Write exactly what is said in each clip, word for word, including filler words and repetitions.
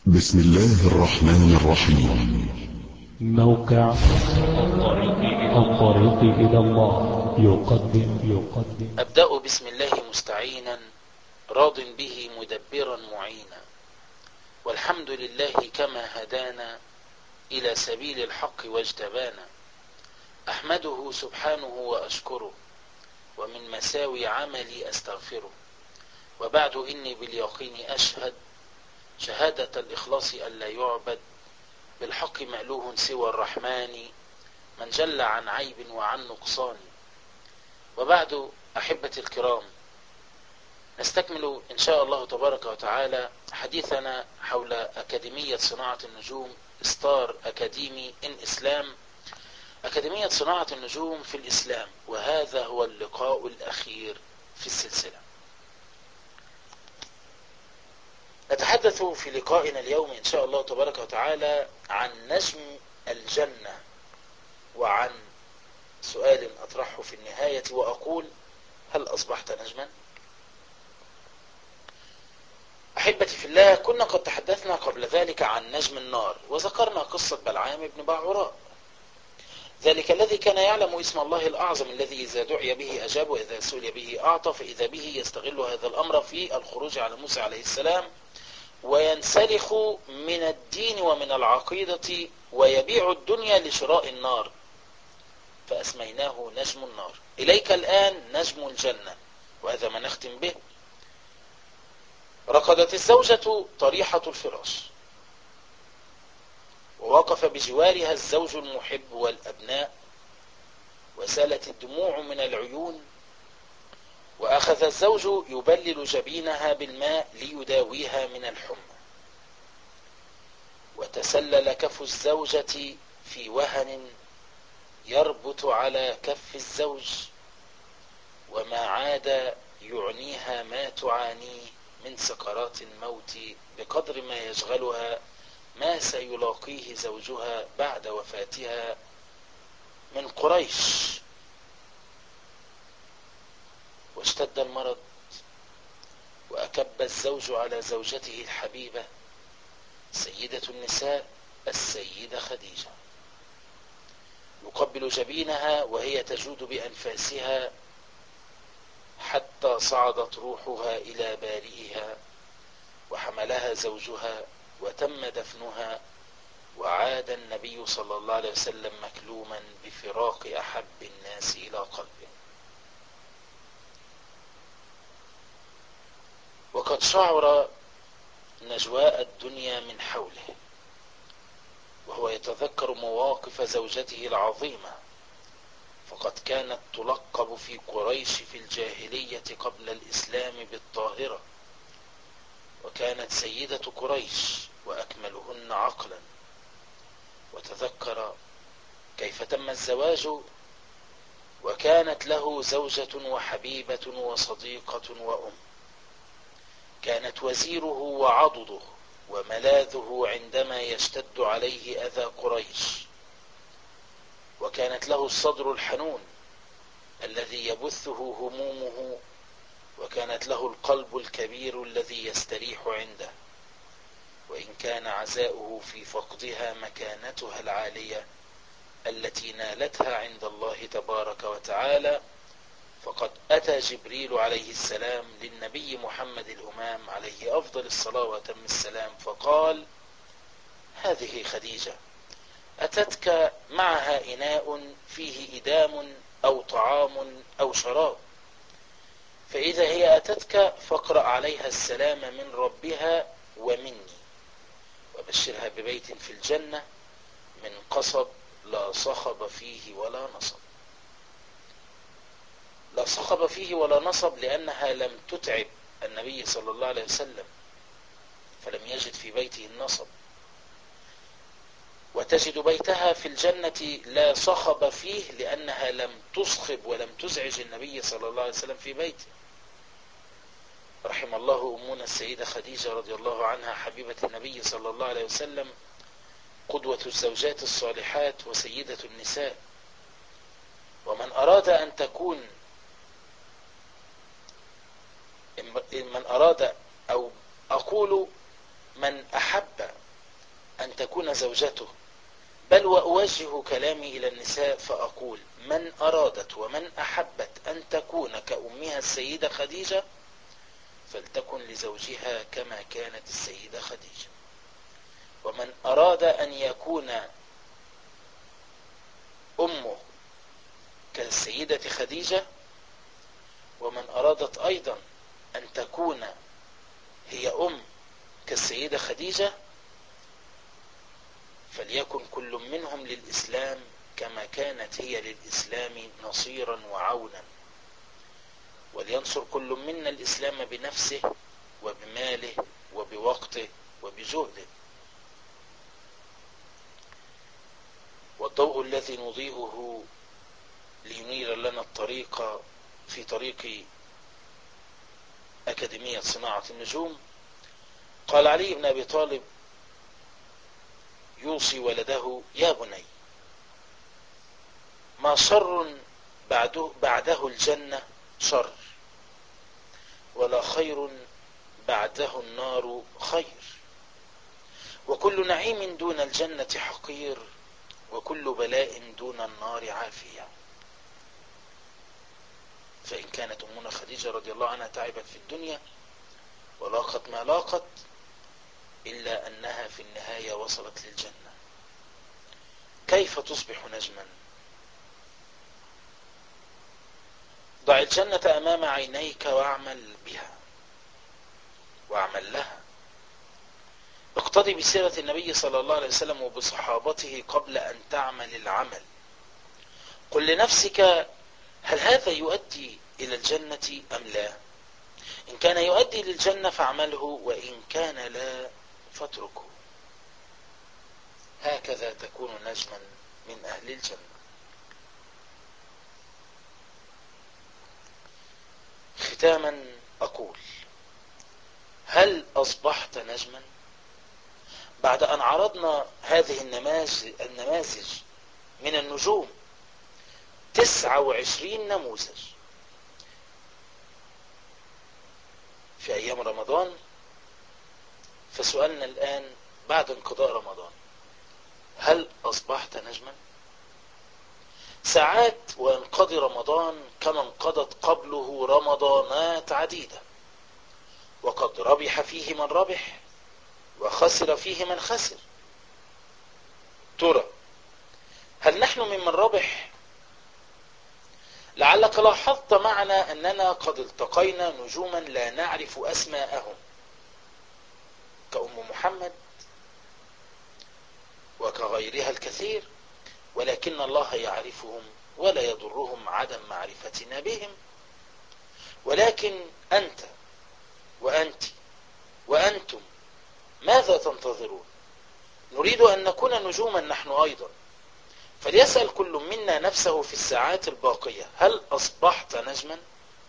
بسم الله الرحمن الرحيم. موقع الطريق إلى الله يقدم يقدم أبدأ بسم الله مستعينا راض به مدبرا معينا، والحمد لله كما هدانا إلى سبيل الحق واجتبانا. أحمده سبحانه وأشكره، ومن مساوي عملي أستغفره. وبعد إني باليقين أشهد شهادة الإخلاص أن لا يعبد بالحق مألوه سوى الرحمن، من جل عن عيب وعن نقصان. وبعد أحبتي الكرام، نستكمل إن شاء الله تبارك وتعالى حديثنا حول أكاديمية صناعة النجوم، ستار أكاديمي إن إسلام، أكاديمية صناعة النجوم في الإسلام، وهذا هو اللقاء الأخير في السلسلة. نتحدث في لقائنا اليوم إن شاء الله تبارك وتعالى عن نجم الجنة، وعن سؤال أطرحه في النهاية وأقول: هل أصبحت نجما؟ أحبتي في الله، كنا قد تحدثنا قبل ذلك عن نجم النار، وذكرنا قصة بلعام بن باعوراء، ذلك الذي كان يعلم اسم الله الأعظم الذي إذا دعي به أجاب وإذا سئل به أعطى، فإذا به يستغل هذا الأمر في الخروج على موسى عليه السلام، وينسلخ من الدين ومن العقيدة ويبيع الدنيا لشراء النار، فأسميناه نجم النار. إليك الآن نجم الجنة، وهذا ما نختم به. ركضت الزوجة طريحة الفراش، ووقف بجوارها الزوج المحب والأبناء، وسالت الدموع من العيون، وأخذ الزوج يبلل جبينها بالماء ليداويها من الحمى، وتسلل كف الزوجة في وهن يربط على كف الزوج، وما عاد يعنيها ما تعانيه من سكرات الموت بقدر ما يشغلها ما سيلاقيه زوجها بعد وفاتها من قريش. واشتد المرض، وأكب الزوج على زوجته الحبيبة سيدة النساء السيدة خديجة، يقبل جبينها وهي تجود بأنفاسها حتى صعدت روحها إلى بارئها، وحملها زوجها وتم دفنها، وعاد النبي صلى الله عليه وسلم مكلوما بفراق أحب الناس إلى قلبه. وقد شعر نجواء الدنيا من حوله، وهو يتذكر مواقف زوجته العظيمة، فقد كانت تلقب في قريش في الجاهلية قبل الإسلام بالطاهرة، وكانت سيدة قريش وأكملهن عقلا. وتذكر كيف تم الزواج، وكانت له زوجة وحبيبة وصديقة وأم، كانت وزيره وعضده وملاذه عندما يشتد عليه أذى قريش، وكانت له الصدر الحنون الذي يبثه همومه، وكانت له القلب الكبير الذي يستريح عنده، وإن كان عزاؤه في فقدها مكانتها العالية التي نالتها عند الله تبارك وتعالى. فقد أتى جبريل عليه السلام للنبي محمد الأمام عليه أفضل الصلاة وأتم السلام، فقال: هذه خديجة، أتتك معها إناء فيه إدام أو طعام أو شراب، فإذا هي أتتك فاقرأ عليها السلام من ربها ومني، وبشرها ببيت في الجنة من قصب لا صخب فيه ولا نصب. لا صخب فيه ولا نصب لأنها لم تتعب النبي صلى الله عليه وسلم، فلم يجد في بيته النصب. وتجد بيتها في الجنة لا صخب فيه لأنها لم تصخب ولم تزعج النبي صلى الله عليه وسلم في بيته. رحم الله أمنا السيدة خديجة رضي الله عنها، حبيبة النبي صلى الله عليه وسلم، قدوة الزوجات الصالحات وسيدة النساء. ومن أراد أن تكون من أراد أو أقول من أحب أن تكون زوجته. بل وأوجه كلامي إلى النساء فأقول: من أرادت ومن أحبت أن تكون كأمها السيدة خديجة فلتكن لزوجها كما كانت السيدة خديجة، ومن أراد أن يكون أمه كالسيدة خديجة، ومن أرادت أيضا أن تكون هي أم كالسيدة خديجة فليكن كل منهم للإسلام كما كانت هي للإسلام نصيرا وعونا، ولينصر كل منا الإسلام بنفسه وبماله وبوقته وبجهده. والضوء الذي نضيئه لينير لنا الطريق في طريق أكاديمية صناعة النجوم. قال علي بن أبي طالب يوصي ولده: يا بني، ما شر بعده, بعده الجنة شر، ولا خير بعده النار خير، وكل نعيم دون الجنة حقير، وكل بلاء دون النار عافية. فإن كانت أمنا خديجة رضي الله عنها تعبت في الدنيا ولاقت ما لاقت إلا أنها في النهاية وصلت للجنة، كيف تصبح نجما؟ ضع الجنة أمام عينيك واعمل بها واعمل لها. اقتدي بسيرة النبي صلى الله عليه وسلم وبصحابته قبل أن تعمل العمل. قل لنفسك: هل هذا يؤدي إلى الجنة أم لا؟ إن كان يؤدي للجنة فاعمله، وإن كان لا فاتركه. هكذا تكون نجما من أهل الجنة. ختاما أقول: هل أصبحت نجما؟ بعد أن عرضنا هذه النماذج من النجوم، تسعة وعشرين نموذج في أيام رمضان، فسؤالنا الآن بعد انقضاء رمضان: هل أصبحت نجما؟ ساعات وينقضي رمضان كما انقضت قبله رمضانات عديدة، وقد ربح فيه من ربح وخسر فيه من خسر. ترى هل نحن ممن ربح؟ لعلك لاحظت معنا أننا قد التقينا نجوما لا نعرف أسماءهم، كأم محمد وكغيرها الكثير، ولكن الله يعرفهم ولا يضرهم عدم معرفتنا بهم. ولكن أنت وأنت وأنتم ماذا تنتظرون؟ نريد أن نكون نجوما نحن أيضا، فليسأل كل منا نفسه في الساعات الباقية: هل أصبحت نجما؟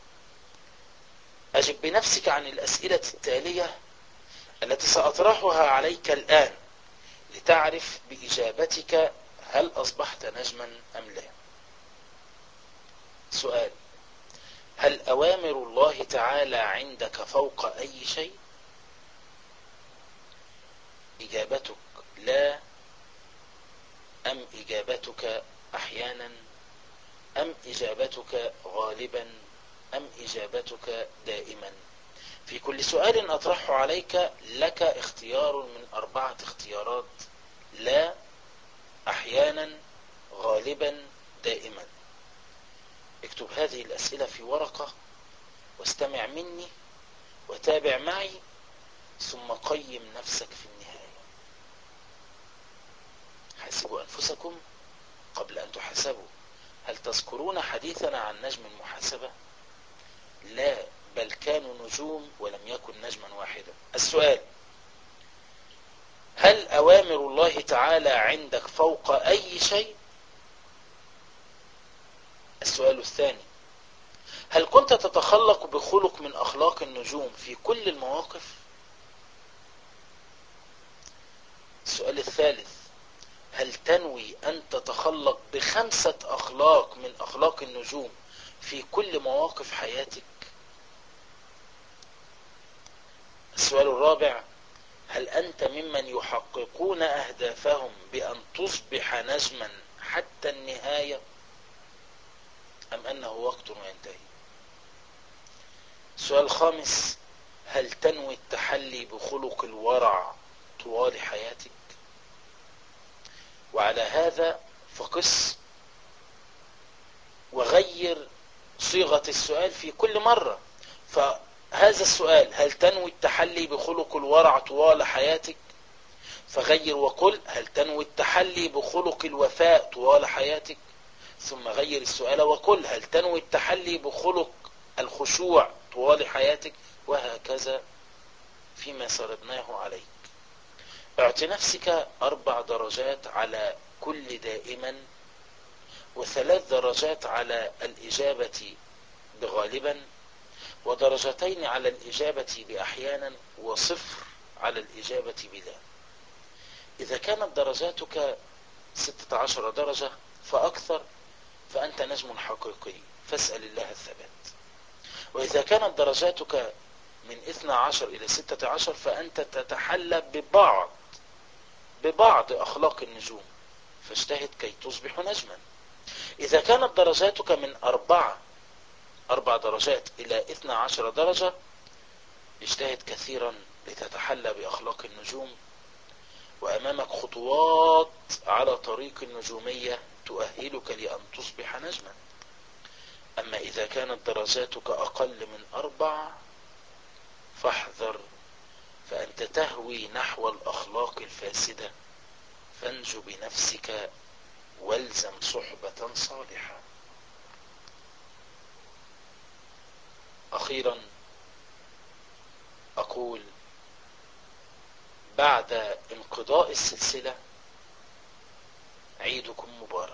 أجب بنفسك عن الأسئلة التالية التي سأطرحها عليك الآن لتعرف بإجابتك هل أصبحت نجما أم لا. سؤال: هل أوامر الله تعالى عندك فوق أي شيء؟ إجابتك لا، أم إجابتك أحيانا، أم إجابتك غالبا، أم إجابتك دائما؟ في كل سؤال أطرحه عليك لك اختيار من أربعة اختيارات: لا، أحيانا، غالبا، دائما. اكتب هذه الأسئلة في ورقة واستمع مني وتابع معي، ثم قيم نفسك في النهاية. حاسبوا أنفسكم قبل أن تحاسبوا. هل تذكرون حديثنا عن نجم المحاسبة؟ لا، بل كانوا نجوم ولم يكن نجما واحدا. السؤال: هل أوامر الله تعالى عندك فوق أي شيء؟ السؤال الثاني: هل كنت تتخلق بخلق من أخلاق النجوم في كل المواقف؟ السؤال الثالث: هل تنوي أن تتخلق بخمسة أخلاق من أخلاق النجوم في كل مواقف حياتك؟ السؤال الرابع: هل أنت ممن يحققون أهدافهم بأن تصبح نجما حتى النهاية، أم أنه وقت وينتهي؟ السؤال الخامس: هل تنوي التحلي بخلق الورع طوال حياتك؟ وعلى هذا فقس وغير صيغة السؤال في كل مرة. فهذا السؤال: هل تنوي التحلي بخلق الورع طوال حياتك؟ فغير وقل: هل تنوي التحلي بخلق الوفاء طوال حياتك؟ ثم غير السؤال وقل: هل تنوي التحلي بخلق الخشوع طوال حياتك؟ وهكذا فيما سردناه عليك. اعط نفسك أربع درجات على كل دائما، وثلاث درجات على الإجابة بغالبا، ودرجتين على الإجابة بأحيانا، وصفر على الإجابة بلا. إذا كانت درجاتك ستة عشر درجة فأكثر فأنت نجم حقيقي، فاسأل الله الثبات. وإذا كانت درجاتك من اثنى عشر إلى ستة عشر فأنت تتحلى ببعض ببعض أخلاق النجوم، فاجتهد كي تصبح نجما. إذا كانت درجاتك من أربعة أربع درجات إلى اثنى عشر درجة، اجتهد كثيرا لتتحلى بأخلاق النجوم، وأمامك خطوات على طريق النجومية تؤهلك لأن تصبح نجما. أما إذا كانت درجاتك أقل من أربع فاحذر، فأنت تهوي نحو الأخلاق الفاسدة، فانجو بنفسك والزم صحبة صالحة. أخيرا أقول: بعد انقضاء السلسلة عيدكم مبارك.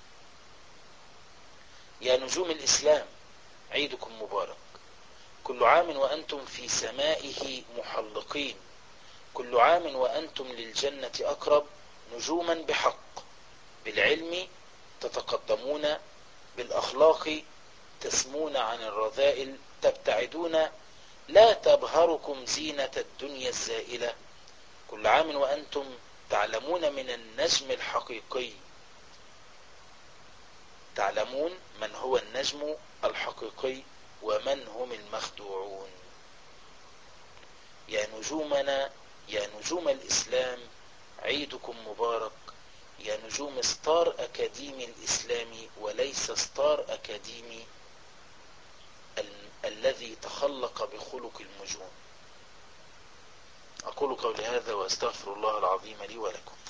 يا نجوم الإسلام عيدكم مبارك، كل عام وأنتم في سمائه محلقين، كل عام وأنتم للجنة أقرب، نجوما بحق، بالعلم تتقدمون، بالأخلاق تسمون عن الرذائل، تبتعدون، لا تبهركم زينة الدنيا الزائلة. كل عام وأنتم تعلمون من النجم الحقيقي، تعلمون من هو النجم الحقيقي ومن هم المخدوعون. يا نجومنا، يا نجوم الإسلام عيدكم مبارك، يا نجوم ستار أكاديمي الإسلامي وليس ستار أكاديمي ال- الذي تخلق بخلق النجوم. أقول قولي هذا وأستغفر الله العظيم لي ولكم.